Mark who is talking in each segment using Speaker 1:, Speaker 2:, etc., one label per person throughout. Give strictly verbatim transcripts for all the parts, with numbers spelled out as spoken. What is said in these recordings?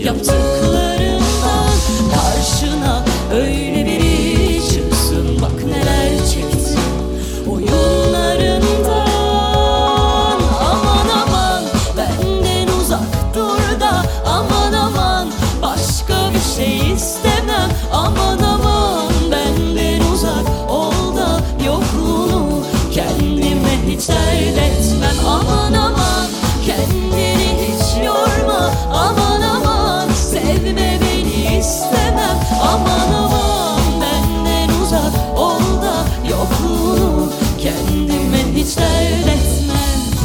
Speaker 1: Yaptıklarından karşına öyle biri çıksın. Bak neler çektim oyunlarından. Aman aman benden uzak dur da, aman aman başka bir şey istemem. Aman aman benden uzak ol da, yokluğunu kendime hiç dert etmem. Aman aman kendini hiç yorma, aman aman sevme beni istemem. Aman aman benden uzak ol da, yokluğunu kendime hiç dert etmem.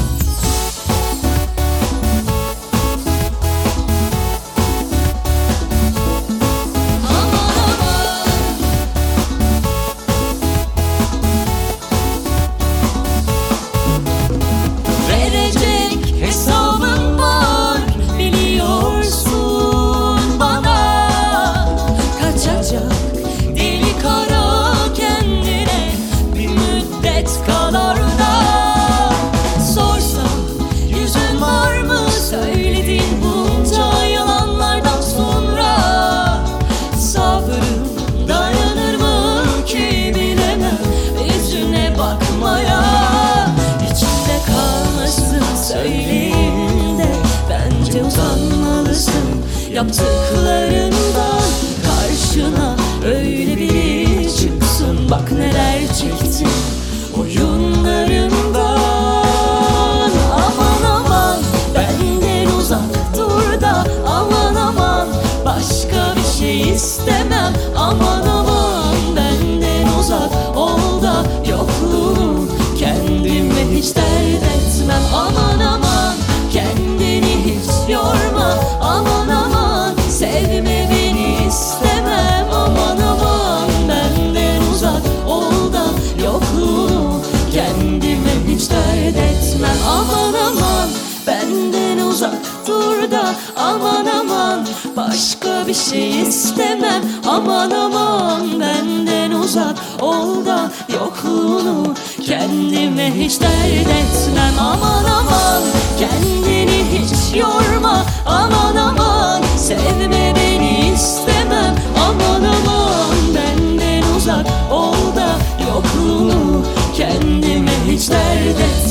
Speaker 1: Hesabım var biliyorsun bana, kaçacak deli kara kendine bir müddet kadar da. Sorsam yüzün var mı söylediğin bunca yalanlardan sonra? Sabrım dayanır mı ki bilemem yüzüne bakmaya. İçinde kalmasın söylediğinde, bence utanmalısın. Yaptıklarından karşına öyle biri çıksın. Bak neler çektim oyunlarından. Aman aman benden uzak dur da, aman aman başka bir şey istemem. Aman aman benden uzak ol da, yokluğunu kendime hiç dert etmem. Aman aman kendini hiç yorma, aman aman sevme beni istemem. Aman aman benden uzak ol da, yokluğunu kendime hiç dert etmem. Aman aman benden uzak dur da, aman aman başka bir şey istemem. Aman aman benden uzak ol da, yokluğunu kendime hiç dert etmem. Aman aman kendini hiç yorma, aman aman sevme beni istemem. Aman aman benden uzak ol da, yokluğunu kendime hiç dert etmem.